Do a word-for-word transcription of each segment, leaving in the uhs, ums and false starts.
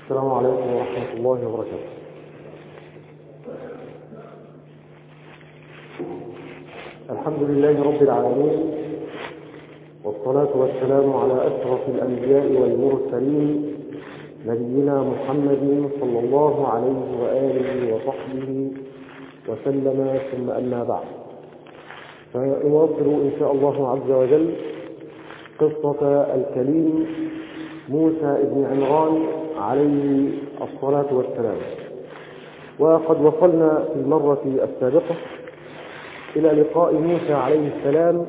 السلام عليكم ورحمة الله وبركاته. الحمد لله رب العالمين، والصلاة والسلام على أشرف الأنبياء والمرسلين نبينا محمد صلى الله عليه وآله وصحبه وسلم، ثم أما بعد، فنواصل إن شاء الله عز وجل قصة الكليم موسى بن عمران عليه الصلاة والسلام. وقد وصلنا في المرة السابقة إلى لقاء موسى عليه السلام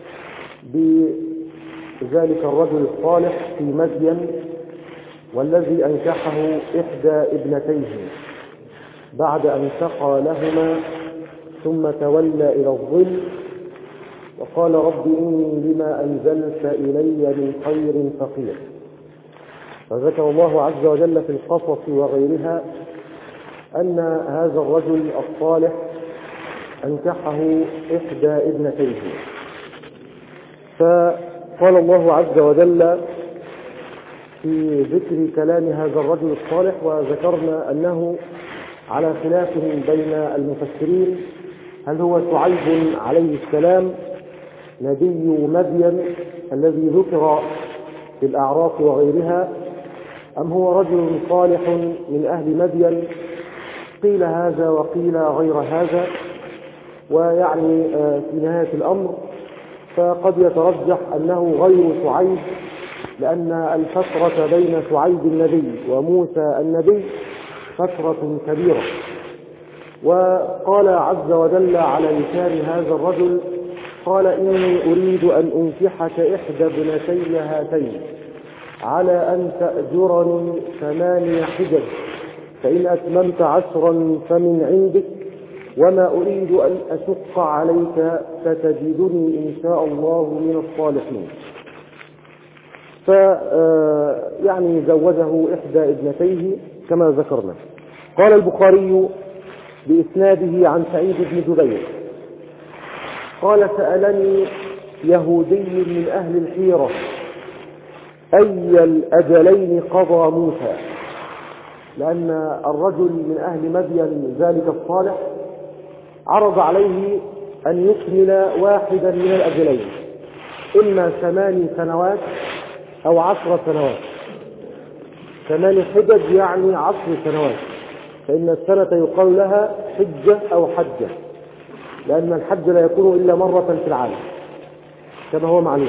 بذلك الرجل الصالح في مدين، والذي أنكحه إحدى ابنتيه بعد أن سقى لهما ثم تولى إلى الظل وقال: رب إني لما أنزلت إلي من خير فقير. فذكر الله عز وجل في القصص وغيرها أن هذا الرجل الصالح أنكحه إحدى ابنتيه، فقال الله عز وجل في ذكر كلام هذا الرجل الصالح، وذكرنا أنه على خلاف بين المفسرين: هل هو شعيب عليه السلام نبي مدين الذي ذكر في الأعراف وغيرها، أم هو رجل صالح من أهل مدين؟ قيل هذا وقيل غير هذا، ويعني في نهاية الأمر فقد يترجح أنه غير شعيب، لأن الفترة بين شعيب النبي وموسى النبي فترة كبيرة. وقال عز وجل على لسان هذا الرجل: قال إني أريد أن أنكحك إحدى ابنتي هاتين على أن تأجرني ثماني حجج، فإن أتممت عشرا فمن عندك، وما أريد أن أشق عليك، ستجدني إن شاء الله من الصالحين. ف يعني زوجه إحدى ابنتيه كما ذكرنا. قال البخاري بإسناده عن سعيد بن جبير قال: سألني يهودي من أهل الحيرة أي الأجلين قضى موسى، لأن الرجل من أهل مدين ذلك الصالح عرض عليه أن يكمل واحدا من الأجلين، إما ثماني سنوات أو عشر سنوات. ثماني حجج يعني عشر سنوات، فإن السنة يقال لها حجة أو حجة، لأن الحج لا يكون إلا مرة في العام كما هو معلوم.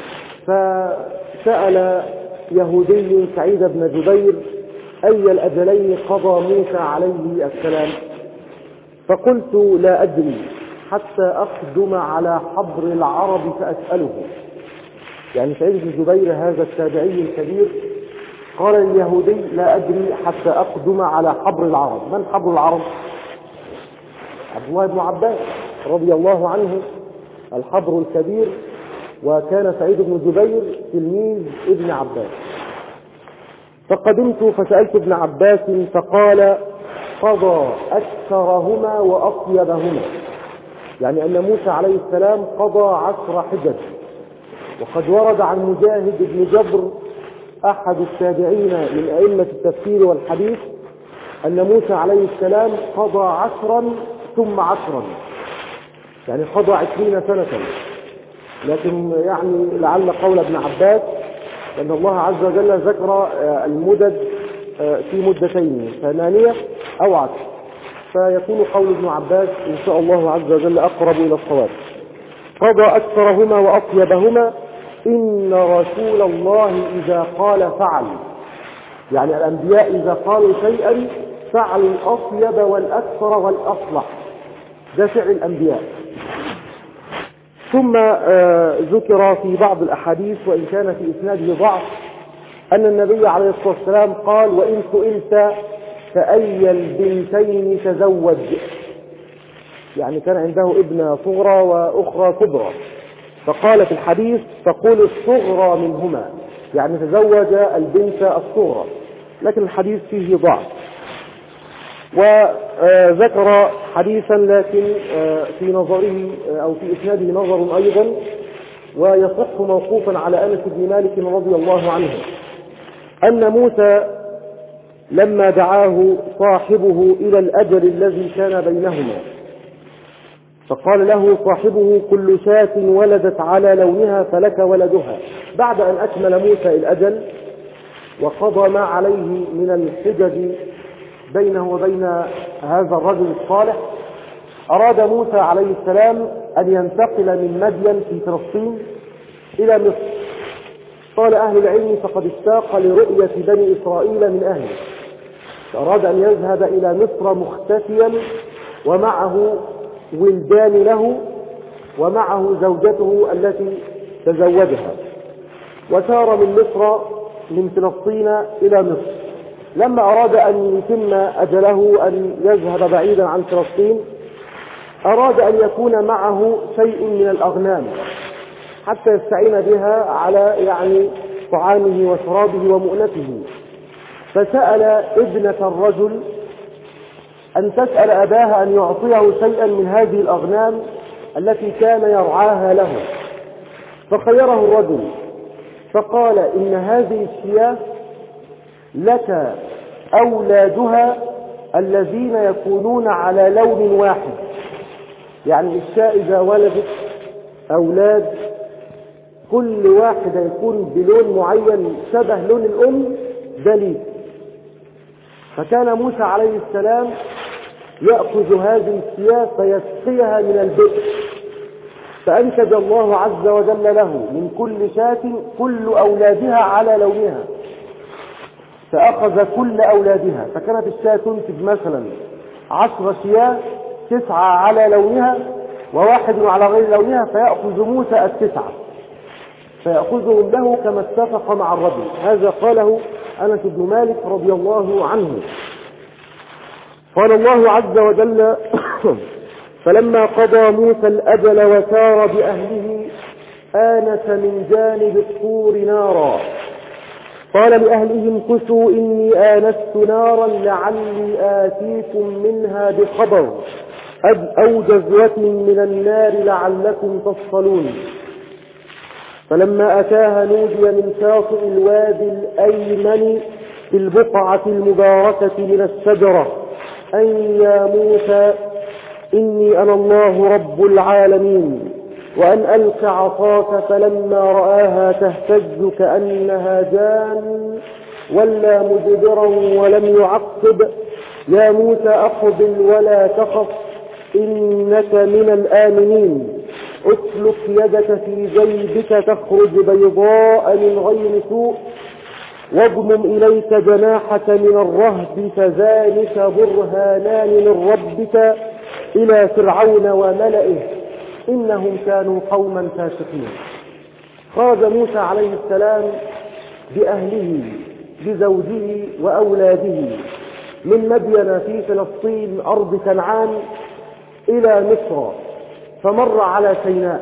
فسأل يهودي سعيد بن جبير أي الأجلين قضى موسى عليه السلام، فقلت: لا أدري حتى أقدم على حبر العرب فأسأله. يعني سعيد بن جبير هذا التابعي الكبير قال اليهودي: لا أدري حتى أقدم على حبر العرب. من حبر العرب؟ عبد الله بن عباس رضي الله عنه، الحبر الكبير، وكان سعيد بن جبير تلميذ ابن عباس. فقدمت فسألت ابن عباس فقال: قضى أكثرهما وأطيبهما، يعني أن موسى عليه السلام قضى عشر حجج. وقد ورد عن مجاهد بن جبر أحد التابعين من أئمة التفسير والحديث أن موسى عليه السلام قضى عشرا ثم عشرا، يعني قضى عشرين سنة. لكن يعني لعل قول ابن عباس أن الله عز وجل ذكر المدد في مدتين، ثمانية أو عشر، فيكون قول ابن عباس إن شاء الله عز وجل أقرب إلى الصواب. قضى أكثرهما وأطيبهما، إن رسول الله إذا قال فعل، يعني الأنبياء إذا قالوا شيئا فعل الأطيب والأكثر والأصلح، ده فعل الأنبياء. ثم آه ذكر في بعض الأحاديث وإن كان في إسناده ضعف أن النبي عليه الصلاة والسلام قال: وإن سئلت فأي البنتين تزوج، يعني كان عنده ابنة صغرى وأخرى كبرى، فقال في الحديث: فقل الصغرى منهما، يعني تزوج البنت الصغرى، لكن الحديث فيه ضعف. وذكر حديثا لكن في نظره أو في إسناده نظر أيضا، ويصح موقوفا على أنس بن مالك رضي الله عنه أن موسى لما دعاه صاحبه إلى الأجل الذي كان بينهما، فقال له صاحبه: كل شاة ولدت على لونها فلك ولدها. بعد أن أكمل موسى الأجل وقضى ما عليه من الحجج بينه وبين هذا الرجل الصالح، أراد موسى عليه السلام أن ينتقل من مدين في فلسطين إلى مصر. قال أهل العلم: فقد اشتاق لرؤية بني إسرائيل من أهله، فأراد أن يذهب إلى مصر مختفيا ومعه ولدان له ومعه زوجته التي تزوجها، وسار من مصر من فلسطين إلى مصر. لما أراد أن يتم أجله أن يذهب بعيدا عن فلسطين، أراد أن يكون معه شيء من الأغنام حتى يستعين بها على يعني طعامه وشرابه ومؤنته، فسأل ابنة الرجل أن تسأل أباها أن يعطيه شيئا من هذه الأغنام التي كان يرعاها له، فخيره الرجل فقال: إن هذه الشياه لك أولادها الذين يكونون على لون واحد، يعني الشاة إذا ولدت أولاد كل واحدة يكون بلون معين شبه لون الأم دليل. فكان موسى عليه السلام يأخذ هذه الشياه فيسقيها من البئر، فأنتج الله عز وجل له من كل شاة كل أولادها على لونها، فأخذ كل أولادها، فكانت الشاة تنتج مثلا عشر شياه، تسعة على لونها وواحد على غير لونها، فيأخذ موسى التسعة فيأخذهم له كما اتفق مع الرجل. هذا قاله أنس بن مالك رضي الله عنه. قال الله عز وجل: فلما قضى موسى الأجل وسار بأهله آنس من جانب الطور نارا قال لأهلهم كثوا إني آنست نارا لعلي آتيكم منها بخبر أو جذوة من النار لعلكم تصطلون. فلما أتاها نودي من شاطئ الوادي الأيمن في البقعة المباركة من الشجرة أن يا موسى إني أنا الله رب العالمين وأن ألق عصاك، فلما رآها تهتز كأنها جان ولا مدبرا ولم يعقب: يا موسى أقبل ولا تخف إنك من الآمنين، اسلك يدك في جيبك تخرج بيضاء من غير سوء واضمم إليك جناحك من الرهب فذلك برهانان من ربك إلى فرعون وملئه إنهم كانوا قوما فاسقين. خرج موسى عليه السلام بأهله بزوجه وأولاده من مدين في فلسطين أرض كنعان إلى مصر، فمر على سيناء،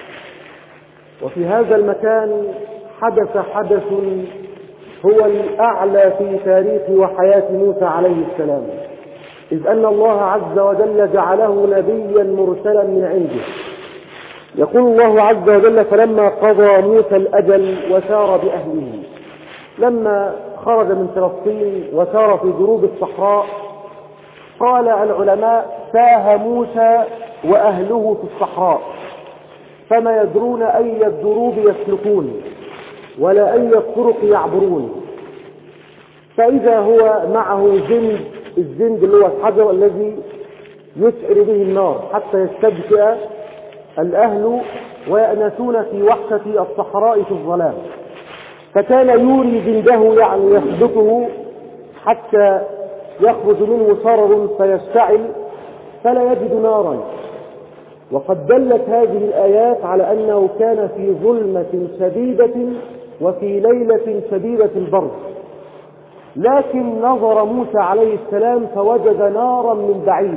وفي هذا المكان حدث حدث هو الأعلى في تاريخ وحياة موسى عليه السلام، إذ أن الله عز وجل جعله نبيا مرسلا من عنده. يقول الله عز وجل: فلما قضى موسى الأجل وسار بأهله. لما خرج من فلسطين وسار في جنوب الصحراء، قال العلماء: تاه موسى وأهله في الصحراء فما يدرون أي الدروب يسلكون ولا أي الطرق يعبرون، فإذا هو معه زند، الزند اللي هو الحجر الذي يسعر به النار حتى يستبشئ الأهل ويأنسون في وحشة الصحراء في الظلام، فكان يوري زنده يعني يخبطه حتى يخرج منه صرر فيشتعل فلا يجد نارا. وقد دلت هذه الآيات على أنه كان في ظلمة شديدة وفي ليلة شديدة البرد، لكن نظر موسى عليه السلام فوجد نارا من بعيد،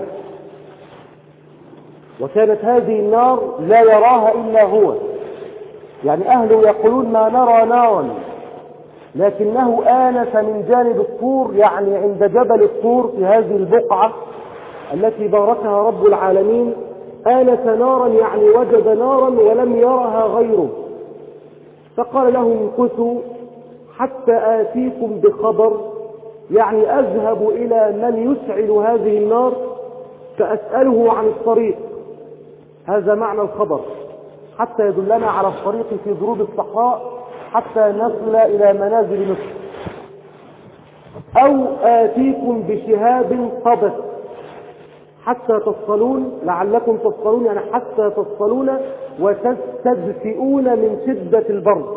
وكانت هذه النار لا يراها إلا هو، يعني أهله يقولون ما نرى نارا، لكنه آنس من جانب الطور، يعني عند جبل الطور في هذه البقعة التي باركها رب العالمين، آنس نارا يعني وجد نارا ولم يرها غيره. فقال لهم: امكثوا حتى آتيكم بخبر يعني أذهب إلى من يشعل هذه النار فأسأله عن الطريق، هذا معنى الخبر، حتى يدلنا على الطريق في ضروب الصحراء حتى نصل إلى منازل مصر. أو آتيكم بشهاب قبس حتى تصلون، لعلكم تصلون يعني حتى تصلون وتستدفئون من شدة البرد.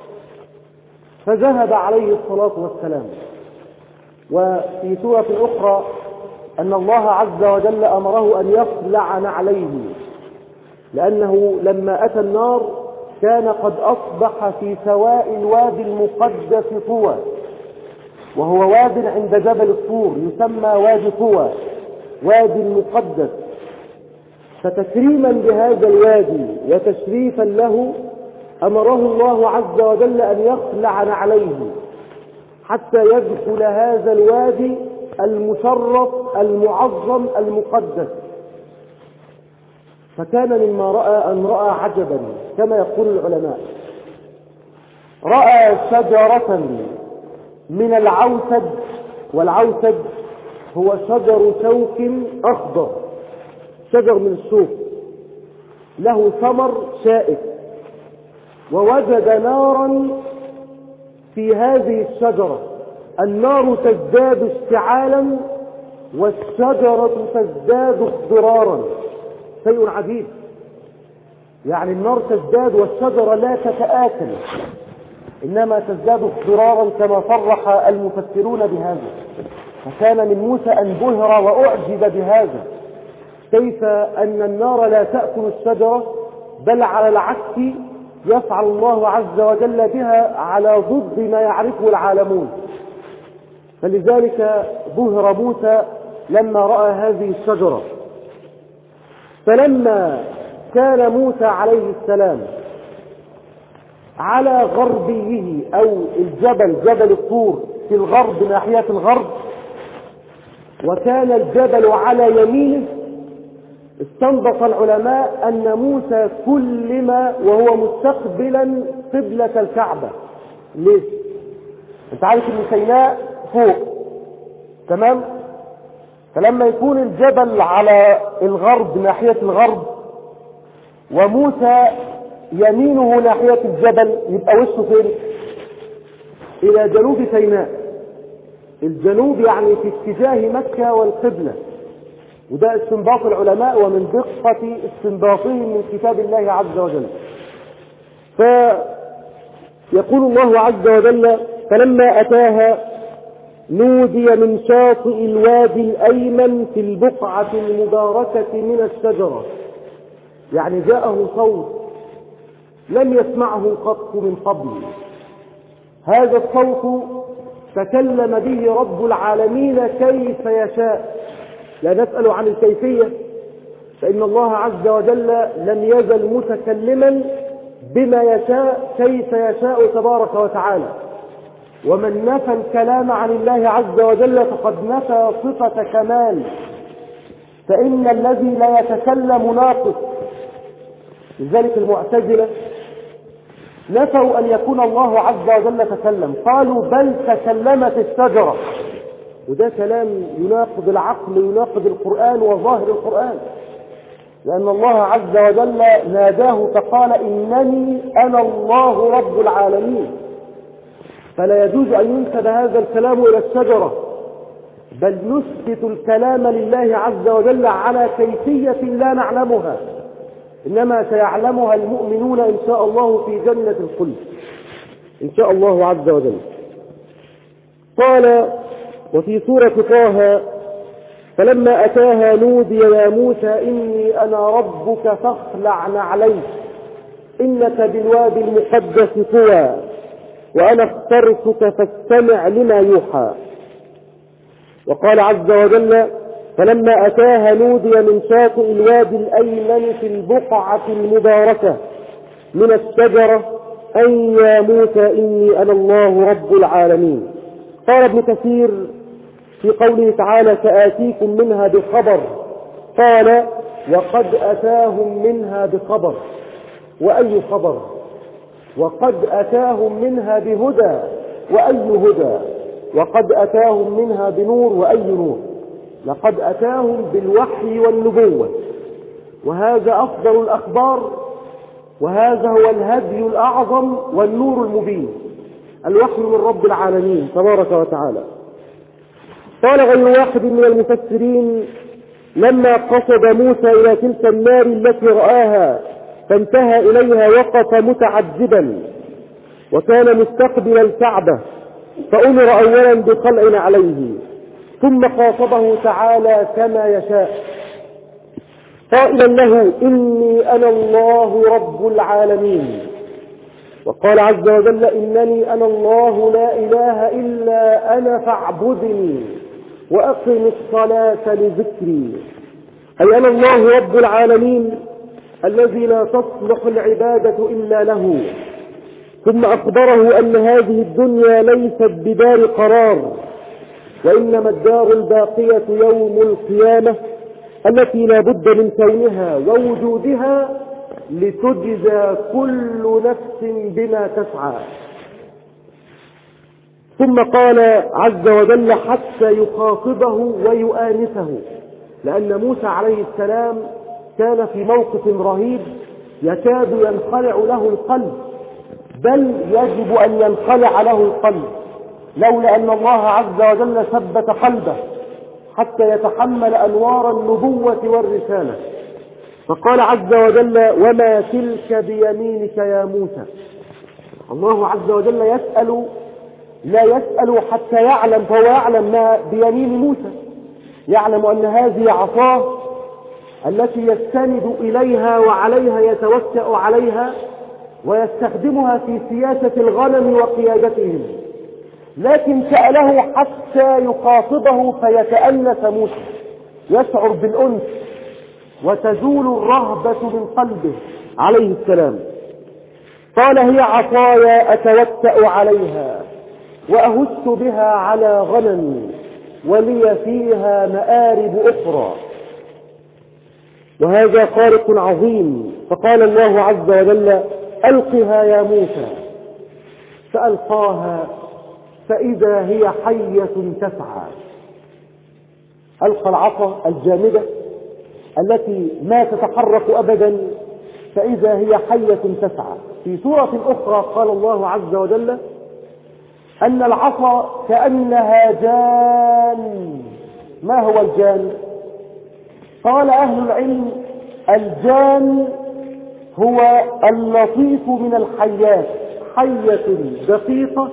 فذهب عليه الصلاة والسلام. وفي سورة أخرى أن الله عز وجل أمره أن يخلع نعليه، لأنه لما أتى النار كان قد أصبح في سواء الوادي المقدس طوى، وهو واد عند جبل الطور يسمى وادي طوى، وادي المقدس. فتكريما بهذا الوادي وتشريفا له أمره الله عز وجل أن يخلع نعليه حتى يدخل هذا الوادي المشرف المعظم المقدس. فكان مما رأى أن رأى عجبا كما يقول العلماء، رأى شجرة من العوسد، والعوسد هو شجر شوك أخضر، شجر من الشوك له ثمر شائك، ووجد نارا في هذه الشجرة، النار تزداد اشتعالا والشجرة تزداد اخضرارا، شيء عجيب. يعني النار تزداد والشجرة لا تتآكل، إنما تزداد اخضرارا كما صرح المفسرون بهذا. فكان من موسى أن بهر وأعجب بهذا، كيف أن النار لا تأكل الشجرة، بل على العكس يفعل الله عز وجل بها على ضد ما يعرفه العالمون. فلذلك بهر موسى لما رأى هذه الشجرة. فلما كان موسى عليه السلام على غربيه أو الجبل جبل الطور في الغرب ناحية الغرب، وكان الجبل على يمينه، استنبط العلماء أن موسى كلم وهو مستقبلا قبلة الكعبة. ليه؟ انت عارف ان سيناء فوق، تمام؟ فلما يكون الجبل على الغرب ناحية الغرب وموسى يمينه ناحية الجبل، يبقى وشه فين؟ إلى جنوب سيناء. الجنوب يعني في اتجاه مكة والقبلة، وده استنباط العلماء ومن دقة استنباطهم من كتاب الله عز وجل. فيقول الله عز وجل: فلما أتاها نودي من شاطئ الوادي الأيمن في البقعة المباركة من الشجرة. يعني جاءه صوت لم يسمعه قط من قبل، هذا الصوت تكلم به رب العالمين كيف يشاء، لا نسأل عن الكيفية، فإن الله عز وجل لم يزل متكلما بما يشاء كيف يشاء تبارك وتعالى. ومن نفى الكلام عن الله عز وجل فقد نفى صفة كمال، فإن الذي لا يتكلم ناقص. لذلك المعتزلة نفوا أن يكون الله عز وجل تكلم، قالوا بل تكلمت الشجرة، وده كلام يناقض العقل يناقض القرآن وظاهر القرآن، لأن الله عز وجل ناداه فقال: إنني أنا الله رب العالمين. فلا يجوز أن ينسب هذا الكلام إلى الشجرة، بل نثبت الكلام لله عز وجل على كيفية لا نعلمها، إنما سيعلمها المؤمنون إن شاء الله في جنة الخلد إن شاء الله عز وجل. قال وفي سورة طه: فلما أتاها نودي يا موسى إني أنا ربك فاخلع نعليك إنك بالوادي المقدس طوى وأنا اخترتك فاستمع لما يوحى. وقال عز وجل: فلما أتاها نودي من شاطئ الوادي الأيمن في البقعة المباركة من الشجرة أن يا موسى إني أنا الله رب العالمين. قال ابن كثير في قوله تعالى: سآتيكم منها بخبر، قال: وقد أتاهم منها بخبر. وأي خبر؟ وقد أتاهم منها بهدى، وأي هدى؟ وقد أتاهم منها بنور. وأي نور؟ لقد أتاهم بالوحي والنبوة، وهذا أفضل الأخبار، وهذا هو الهدي الأعظم والنور المبين، الوحي من رب العالمين تبارك وتعالى. قال غير واحد من المفسرين: لما قصد موسى إلى تلك النار التي رآها فانتهى إليها وقف متعجبا، وكان مستقبل الكعبة، فأمر أولا بخلع عليه، ثم خاطبه تعالى كما يشاء قائلا له: إني أنا الله رب العالمين. وقال عز وجل: إنني أنا الله لا إله إلا أنا فاعبدني وأقم الصلاة لذكري. أي أنا الله رب العالمين الذي لا تصلح العبادة إلا له. ثم أخبره أن هذه الدنيا ليست بدار قرار، وإنما الدار الباقية يوم القيامة التي لا بد من كونها ووجودها لتجزى كل نفس بما تسعى. ثم قال عز وجل حتى يخاطبه ويؤانسه، لأن موسى عليه السلام كان في موقف رهيب يكاد ينخلع له القلب، بل يجب أن ينخلع له القلب لولا أن الله عز وجل ثبت قلبه حتى يتحمل أنوار النبوة والرسالة. فقال عز وجل: وما تلك بيمينك يا موسى. الله عز وجل يسأل، لا يسأل حتى يعلم، فهو يعلم ما بيمين موسى، يعلم أن هذه عصاه التي يستند إليها وعليها يتوكأ عليها ويستخدمها في سياسة الغنم وقيادتهم، لكن سأله حتى يخاطبه فيتأنس موسى، يشعر بالأنس وتزول الرهبة من قلبه عليه السلام. قال: هي عصاي أتوكأ عليها وأهش بها على غنمي ولي فيها مآرب أخرى. وهذا خارق عظيم. فقال الله عز وجل: ألقها يا موسى، فألقاها فإذا هي حية تسعى. ألقى العصا الجامدة التي ما تتحرك أبدا فإذا هي حية تسعى. في سورة أخرى قال الله عز وجل أن العصا كأنها جان. ما هو الجان؟ قال أهل العلم: الجان هو اللطيف من الحيات، حية دقيقة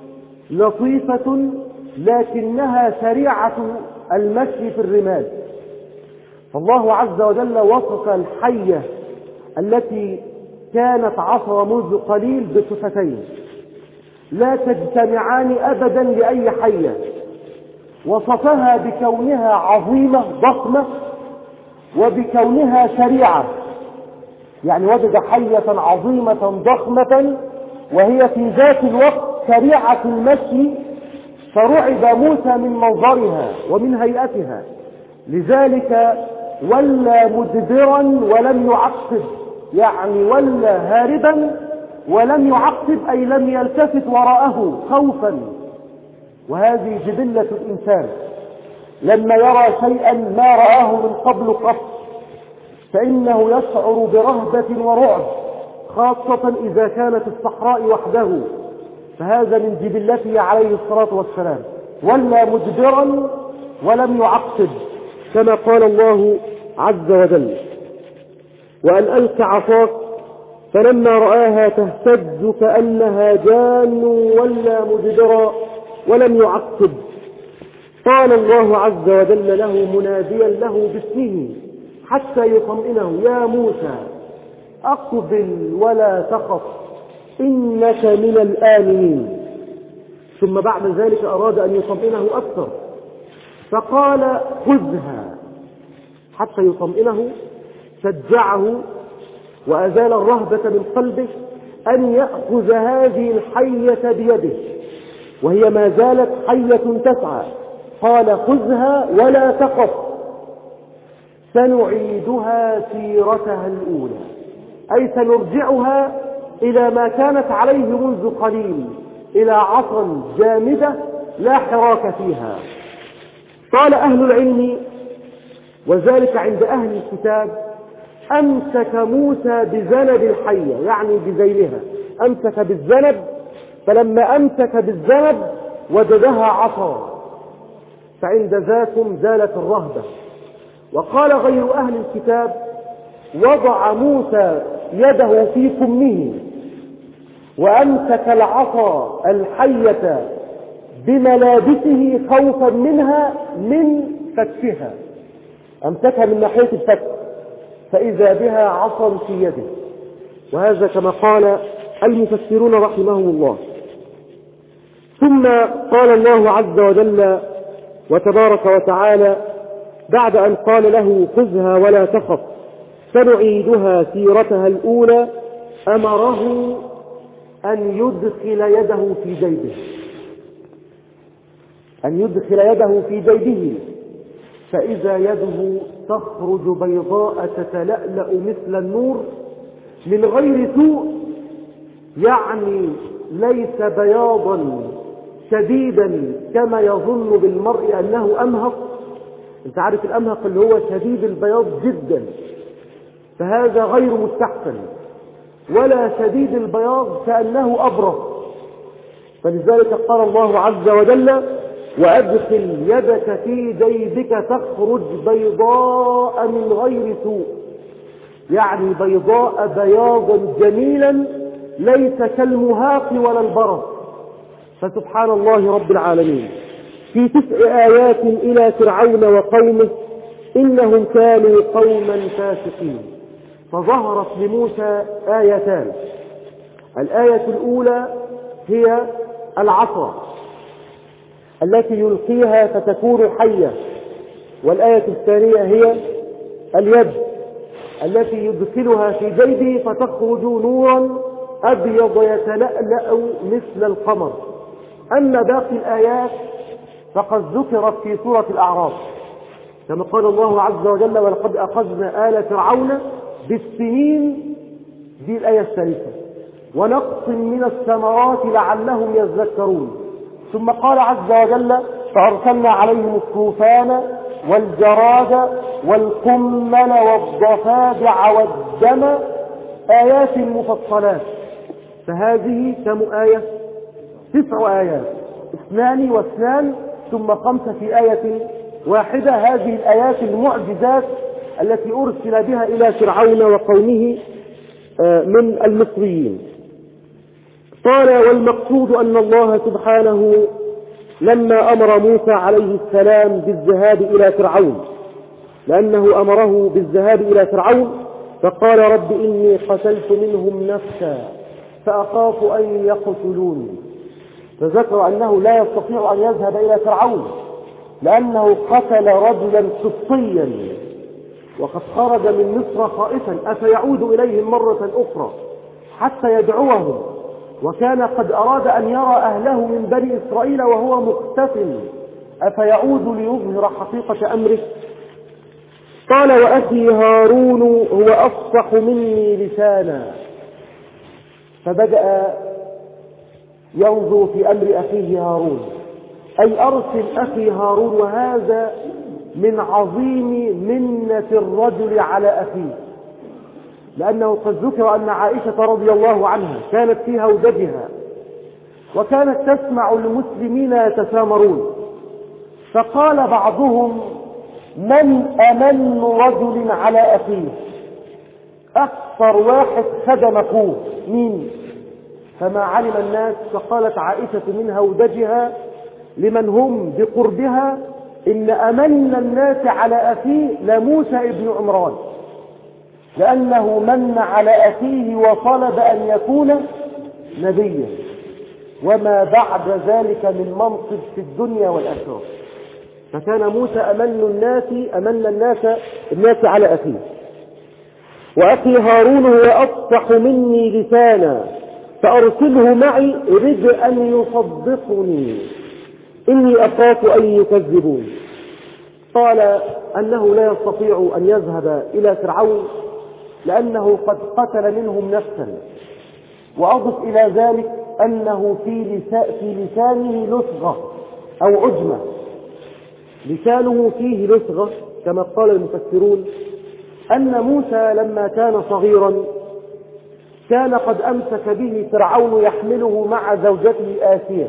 لطيفة لكنها سريعة المشي في الرمال. فالله عز وجل وصف الحية التي كانت عصا منذ قليل بصفتين لا تجتمعان أبدا لأي حية. وصفها بكونها عظيمة ضخمة وبكونها سريعة، يعني وجد حية عظيمة ضخمة وهي في ذات الوقت سريعة المشي، فرعب موسى من منظرها ومن هيئتها، لذلك ولى مدبرا ولم يعقب، يعني ولى هاربا ولم يعقب، أي لم يلتفت وراءه خوفا. وهذه جبلة الإنسان، لما يرى شيئا ما رآه من قبل قط فإنه يشعر برهبة ورعب، خاصة إذا كانت الصحراء وحده، فهذا من جبلته عليه الصلاة والسلام. ولى مدبرا ولم يعقب كما قال الله عز وجل: وأن ألق عصاك فلما رآها تهتز كأنها جان ولى مدبرا ولم يعقب. قال الله عز وجل له مناديا له باسمه حتى يطمئنه: يا موسى أقبل ولا تخف إنك من الآمنين. ثم بعد ذلك أراد أن يطمئنه أكثر فقال: خذها، حتى يطمئنه شجعه وأزال الرهبة من قلبه أن يأخذ هذه الحية بيده وهي ما زالت حية تسعى. قال: خذها ولا تخف سنعيدها سيرتها الأولى، أي سنرجعها إلى ما كانت عليه منذ قليل، إلى عصا جامدة لا حراك فيها. قال أهل العلم وذلك عند أهل الكتاب: أمسك موسى بذنب الحية، يعني بذيلها، أمسك بالذنب، فلما أمسك بالذنب وجدها عصا، فعند ذاكم زالت الرهبة. وقال غير أهل الكتاب: وضع موسى يده في كمه وأمسك العصا الحية بملابسه خوفا منها من فتحها، أمسكها من ناحية الفتح فإذا بها عصا في يده. وهذا كما قال المفسرون رحمهم الله. ثم قال الله عز وجل وتبارك وتعالى بعد أن قال له: خذها ولا تخف سنعيدها سيرتها الأولى، أمره أن يدخل يده في جيبه، أن يدخل يده في جيبه فإذا يده تخرج بيضاء تتلألأ مثل النور من غير سوء، يعني ليس بياضا شديدا كما يظن بالمرء أنه أمهق. انت عارف الأمهق اللي هو شديد البياض جدا، فهذا غير مستحسن، ولا شديد البياض كأنه أبرص. فلذلك قال الله عز وجل: وأدخل يدك في جيبك تخرج بيضاء من غير سوء، يعني بيضاء بياضا جميلا ليس كالمهاق ولا البرص. فسبحان الله رب العالمين. في تسع آيات إلى فرعون وقومه إنهم كانوا قوما فاسقين. فظهرت لموسى آيتان: الآية الأولى هي العصا التي يلقيها فتكون حية، والآية الثانية هي اليد التي يدخلها في جيبه فتخرج نورا أبيض يتلألأ مثل القمر. أما باقي الآيات فقد ذكرت في سورة الأعراف، كما قال الله عز وجل: ولقد أخذنا آل فرعون بالسنين، دي الآية الثالثة، ونقص من الثمرات لعلهم يذكرون. ثم قال عز وجل: فأرسلنا عليهم الطوفان والجراد والقمل والضفادع والدم آيات مفصلات. فهذه كم آية؟ تسع آيات، اثنان واثنان ثم خمسة في آية واحدة. هذه الآيات المعجزات التي أرسل بها إلى فرعون وقومه من المصريين. قال: والمقصود أن الله سبحانه لما أمر موسى عليه السلام بالذهاب إلى فرعون، لأنه أمره بالذهاب إلى فرعون فقال: رب إني قتلت منهم نفسا فأخاف أن يقتلوني. فذكر أنه لا يستطيع أن يذهب إلى فرعون لأنه قتل رجلا قبطيا وقد خرج من مصر خائفا، أفيعود إليهم مرة أخرى حتى يدعوهم، وكان قد أراد أن يرى أهله من بني إسرائيل وهو مختف، أفيعود ليظهر حقيقة أمره. قال: وأخي هارون هو أفصح مني لسانا. فبدأ ينظر في أمر أخيه هارون، أي أرسل أخي هارون. وهذا من عظيم منة الرجل على أخيه، لأنه قد ذكر أن عائشة رضي الله عنها كانت في هودجها وكانت تسمع المسلمين يتسامرون، فقال بعضهم: من أمن رجل على أخيه؟ أكثر واحد خدم أخوه مين؟ فما علم الناس، فقالت عائشة من هودجها لمن هم بقربها: إن أمن الناس على أخيه لموسى ابن عمران، لأنه من على أخيه وطلب أن يكون نبيا، وما بعد ذلك من منصب في الدنيا والآخرة. فكان موسى أمن الناس أمن الناس الناس على أخيه. وأخي هارون هو أفصح مني لسانا فأرسله معي رد أن يصدقني إني أخاف أن يكذبون. قال أنه لا يستطيع أن يذهب إلى فرعون لأنه قد قتل منهم نفسا، وأضف إلى ذلك أنه في لسانه لسغة، أو عجمة، لسانه فيه لسغة كما قال المفسرون، أن موسى لما كان صغيرا كان قد أمسك به فرعون يحمله مع زوجته آسية،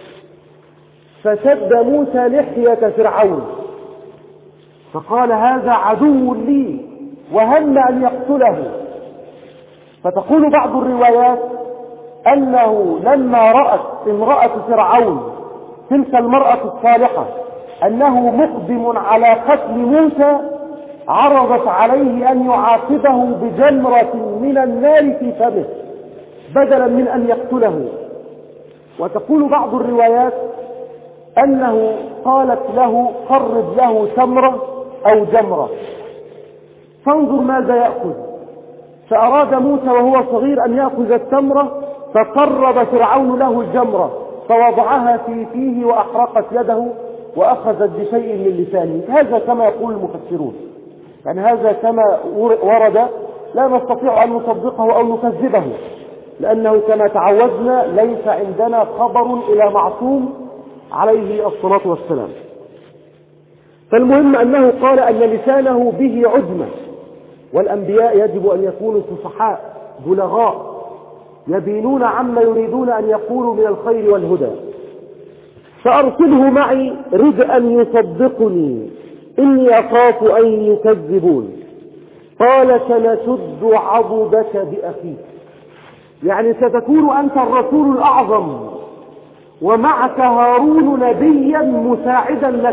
فشد موسى لحية فرعون فقال هذا عدو لي وهم أن يقتله. فتقول بعض الروايات أنه لما رأت امرأة فرعون تلك المرأة الصالحة أنه مقدم على قتل موسى عرضت عليه أن يعاقبه بجمرة من النار في فمه بدلا من أن يقتله. وتقول بعض الروايات أنه قالت له قرب له تمرة أو جمرة فانظر ماذا يأخذ، فأراد موسى وهو صغير أن يأخذ التمرة فقرب فرعون له الجمرة فوضعها في فيه وأحرقت يده وأخذت بشيء من لسانه. هذا كما يقول المفسرون، يعني هذا كما ورد، لا نستطيع أن نصدقه أو نكذبه، لأنه كما تعودنا ليس عندنا خبر إلى معصوم عليه الصلاة والسلام. فالمهم أنه قال أن لسانه به عجمة، والأنبياء يجب أن يكونوا فصحاء بلغاء يبينون عما يريدون أن يقولوا من الخير والهدى. فأرسله معي رد أن يصدقني إني أخاف أن يكذبون. قال سنشد عضدك بأخيك، يعني ستكون أنت الرسول الأعظم ومعك هارون نبيا مساعدا لك،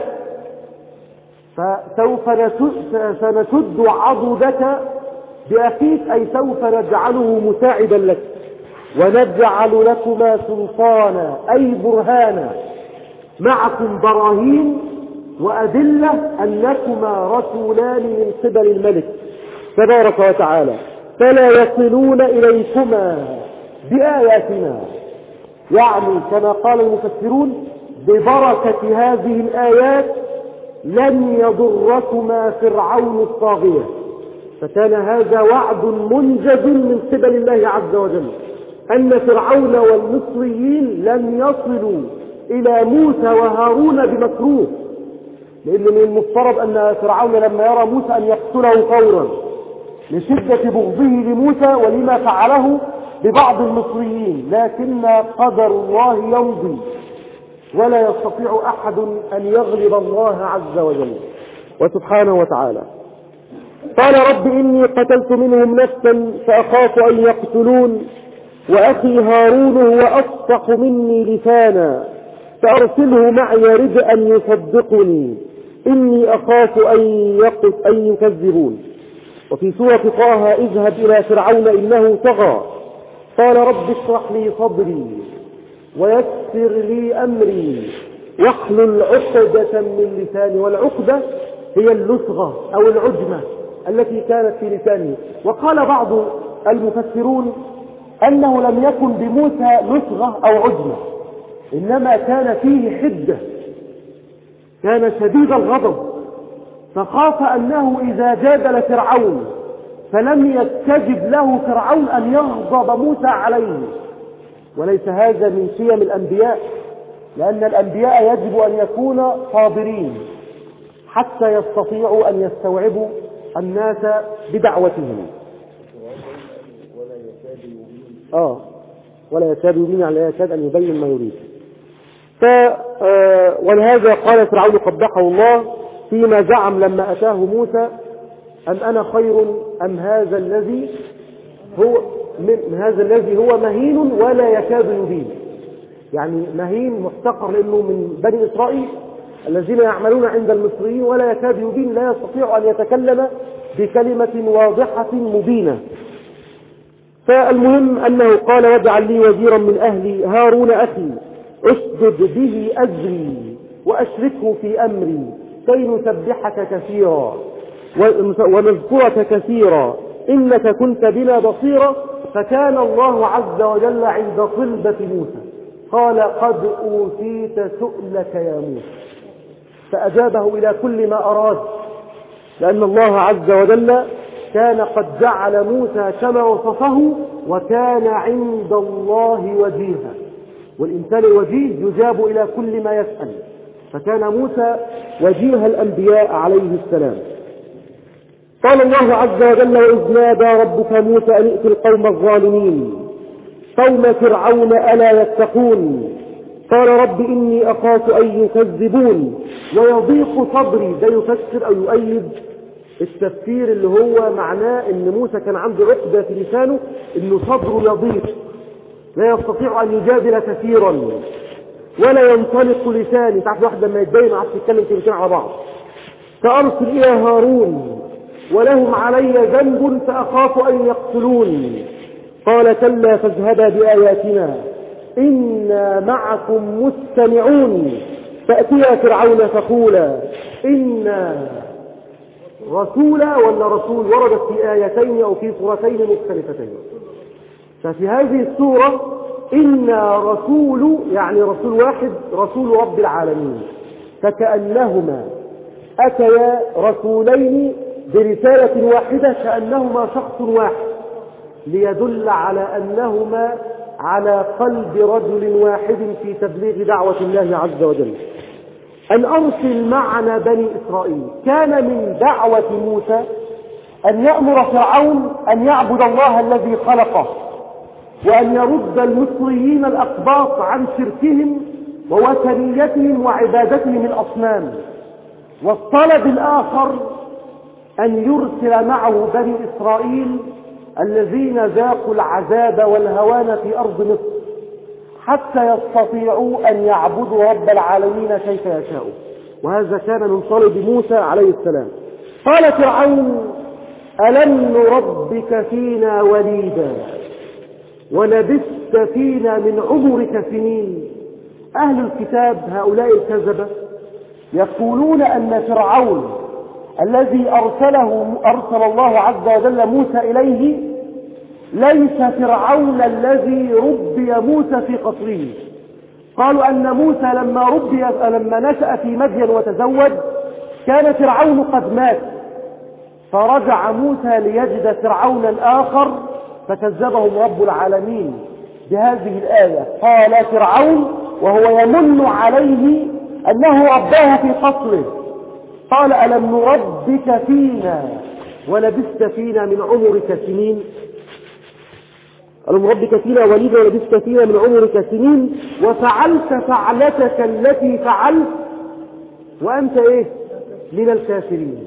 فسوف سنشد عضدك بأخيك أي سوف نجعله مساعدا لك ونجعل لكما سلطانا أي برهانا معكم براهين وأدلة أنكما رسولان من قبل الملك تبارك وتعالى فلا يصلون إليكما بآياتنا. يعني كما قال المفسرون ببركة هذه الآيات لن يضركما فرعون الطاغية. فكان هذا وعد منجز من قبل الله عز وجل أن فرعون والمصريين لن يصلوا إلى موسى وهارون بمكروه، لأن من المفترض أن فرعون لما يرى موسى أن يقتله فورا لشدة بغضه لموسى ولما فعله ببعض المصريين، لكن قدر الله يمضي ولا يستطيع أحد أن يغلب الله عز وجل وسبحانه وتعالى. قال رب إني قتلت منهم نفسا فأخاف أن يقتلون وأخي هارون هو أفصح مني لسانا فأرسله معي رد أن يصدقني إني أخاف أن يكذبون. وفي سورة طه اذهب إلى فرعون إنه طغى قال رب اشرح لي صدري ويسر لي أمري واحلل عقدة من لساني. والعقدة هي اللسغة أو العجمة التي كانت في لسانه. وقال بعض المفسرون أنه لم يكن بموسى لسغة أو عجمة، إنما كان فيه حدة، كان شديد الغضب، فخاف أنه إذا جادل فرعون فلم يستجب له فرعون أن يغضب موسى عليه. وليس هذا من سيم الأنبياء، لأن الأنبياء يجب أن يكونوا صابرين حتى يستطيعوا أن يستوعبوا الناس بدعوتهم. آه ولا يكاد يبين على يكاد أن يبين ما يريد. ف آه ولهذا قال فرعون قبحه الله فيما زعم لما أتاه موسى أم أنا خير أم هذا الذي هو من هذا الذي هو مهين ولا يكاد يبين. يعني مهين محتقر لأنه من بني إسرائيل الذين يعملون عند المصريين ولا يكاد يبين، لا يستطيع أن يتكلم بكلمة واضحة مبينة. فالمهم أنه قال واجعل لي وزيرا من أهلي هارون أخي اشدد به أزري وأشركه في أمري كي نسبحك كثيرا ونذكرك كثيرا إنك كنت بنا بصيرا. فكان الله عز وجل عند صلبة موسى قال قد أوتيت سؤلك يا موسى، فأجابه إلى كل ما أراد، لأن الله عز وجل كان قد جعل موسى كما وصفه وكان عند الله وجيها، والإنسان الوجيه يجاب إلى كل ما يسأل فكان موسى وجيه الأنبياء عليه السلام. قال الله عز وجل: وإذ نادى ربك موسى أن ائت القوم الظالمين قوم فرعون ألا يتقون قال رب إني أخاف أن يكذبون ويضيق صدري. ده يفسر أو يؤيد التفسير اللي هو معناه ان موسى كان عنده عقدة في لسانه، انه صدره يضيق لا يستطيع ان يجادل كثيرا ولا ينطلق لسانه. تعرف واحد لما يتضايق ما عادش يتكلم كلمتين على بعض. فأرسل إلى هارون ولهم علي ذنب فأخاف أن يقتلون قال كلا فاذهبا بآياتنا إنا معكم مستمعون فأتيا فرعون فقولا إنا رسولا ولا رسول وردت في آيتين أو في سورتين مختلفتين. ففي هذه السورة إنا رسول يعني رسول واحد رسول رب العالمين، فكأنهما أتيا رسولين برسالة واحدة كأنهما شخص واحد، ليدل على أنهما على قلب رجل واحد في تبليغ دعوة الله عز وجل. أن أرسل معنا بني إسرائيل. كان من دعوة موسى أن يأمر فرعون أن يعبد الله الذي خلقه، وأن يرد المصريين الأقباط عن شركهم ووثنيتهم وعبادتهم الأصنام. والطلب الآخر أن يرسل معه بني إسرائيل الذين ذاقوا العذاب والهوان في أرض مصر حتى يستطيعوا أن يعبدوا رب العالمين كيف يشاءوا. وهذا كان من طلب موسى عليه السلام. قال فرعون ألم نربك فينا وليدا ولبثت فينا من عمرك سنين. أهل الكتاب هؤلاء الكذبة يقولون أن فرعون الذي أرسله أرسل الله عز وجل موسى إليه ليس فرعون الذي ربي موسى في قصره. قالوا أن موسى لما ربي لما نشأ في مدين وتزوج كان فرعون قد مات، فرجع موسى ليجد فرعونا آخر فكذبهم رب العالمين بهذه الآية. قال فرعون وهو يمن عليه أنه رباه في قصره قال ألم نربك فينا ولبثت فينا من عمرك سنين. ألم نربك فينا وليدا ولبثت فينا من عمرك سنين وفعلت فعلتك التي فعلت وأنت إيه من الكافرين.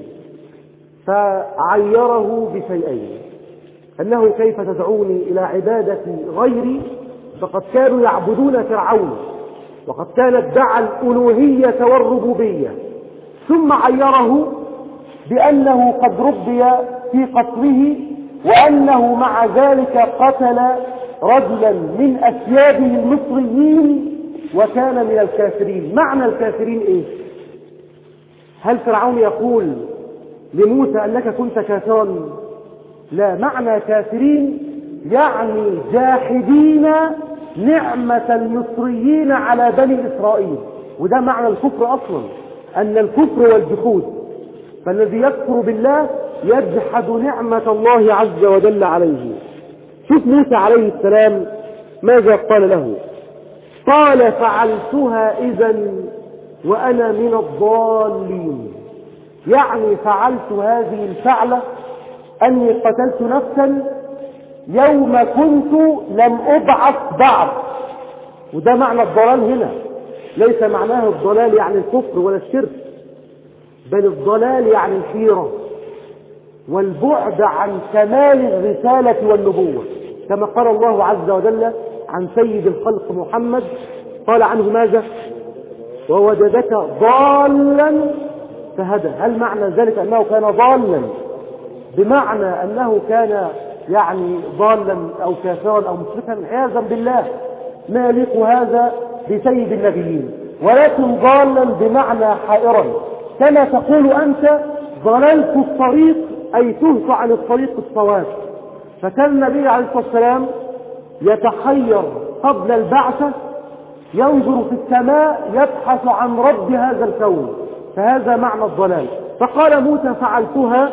فعيره بشيئين: أنه كيف تدعوني إلى عبادة غيري فقد كانوا يعبدون فرعون وقد كان ادعى الألوهية والربوبية. ثم عيره بأنه قد ربي في قصره وأنه مع ذلك قتل رجلا من أسياده المصريين وكان من الكافرين. معنى الكافرين إيه؟ هل فرعون يقول لموسى أنك كنت كافرا؟ لا، معنى كافرين يعني جاحدين نعمة المصريين على بني إسرائيل. وده معنى الكفر أصلا، أن الكفر والجحود. فالذي يكفر بالله يجحد نعمة الله عز وجل عليه. شوف موسى عليه السلام ماذا قال له. قال فعلتها إذا وأنا من الضالين. يعني فعلت هذه الفعلة أني قتلت نفسا يوم كنت لم أبعث بعد. وده معنى الضلال هنا، ليس معناه الضلال يعني الكفر ولا الشرك، بل الضلال يعني الحيرة والبعد عن كمال الرسالة والنبوة. كما قال الله عز وجل عن سيد الخلق محمد، قال عنه ماذا؟ ووجدك ضالا فهدى. هل معنى ذلك أنه كان ضالا بمعنى أنه كان يعني ضالا أو كافرا أو مشركا؟ عياذا بالله، ما يليق هذا بسيد النبيين. ولكن ضالا بمعنى حائرا، كما تقول أنت ضللت الطريق أي تهت عن الطريق الصواب. فكان النبي عليه الصلاة والسلام يتحير قبل البعثة، ينظر في السماء يبحث عن رب هذا الكون. فهذا معنى الضلال. فقال موسى فعلتها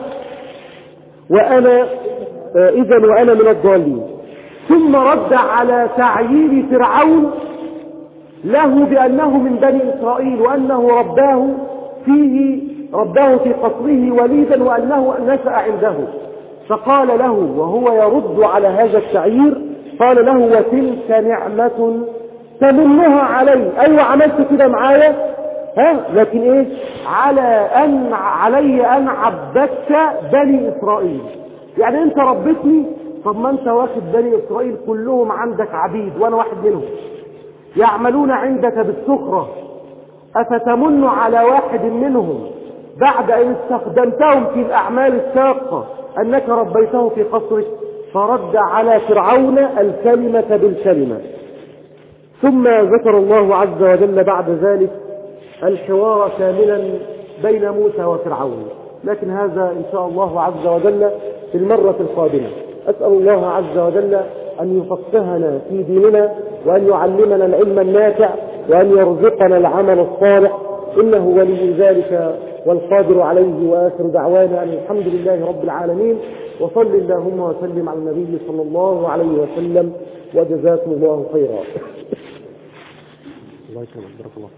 وأنا إذا وأنا من الضالين. ثم رد على تعيير فرعون له بأنه من بني إسرائيل وأنه رباه فيه رباه في قصره وليدا وأنه نشأ عنده. فقال له وهو يرد على هذا الشعير قال له وتلك نعمة تمنها علي. أيوة عملت كده معايا ها لكن ايه على أن علي أن عبدت بني إسرائيل. يعني انت ربتني، طب ما انت واخد بني إسرائيل كلهم عندك عبيد وانا واحد منهم يعملون عندك بالسخرة، أفتمن على واحد منهم بعد أن استخدمتهم في الأعمال الشاقة أنك ربيته في قصرك؟ فرد على فرعون الكلمة بالكلمة. ثم ذكر الله عز وجل بعد ذلك الحوار كاملا بين موسى وفرعون، لكن هذا إن شاء الله عز وجل في المرة القادمة. أسأل الله عز وجل أن يفقهنا في ديننا وأن يعلمنا العلم النافع وأن يرزقنا العمل الصالح، إنه ولي ذلك والقادر عليه. وآخر دعوانا أن الحمد لله رب العالمين، وصل اللهم وسلم على النبي صلى الله عليه وسلم، وجزاكم الله خيرا. الله يكرمك، بارك الله.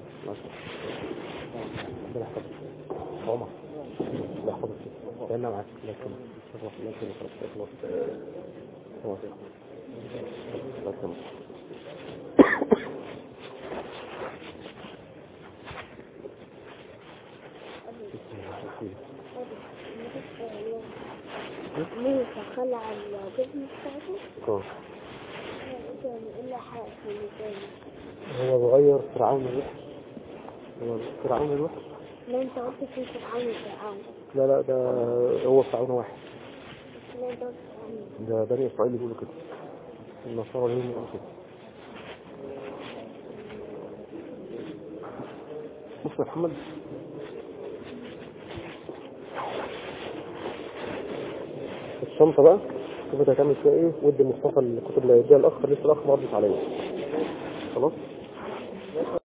الله يحفظك عمر، الله يحفظك لأننا معك. الله يكرمك، الله يكرمك، الله يكرمك، الله يكرمك. موسى خلع الجبن بتاعته اه إلا حق في المكان. هو بغير فرعون الوحش. هو فرعون الوحش؟ لا انت قلت في فرعون فرعون. لا لا ده هو فرعون واحد. لا انت قلت فرعون. ده بني إسرائيل يقولوا كده، النصارى لهم يقولوا كده. بص يا محمد، الشنطة بقى شوف انت هتعمل فيها ايه، ودي مصطفى الكتب اللي هيديها الاخ، لسه الاخ ما ردش عليا خلاص.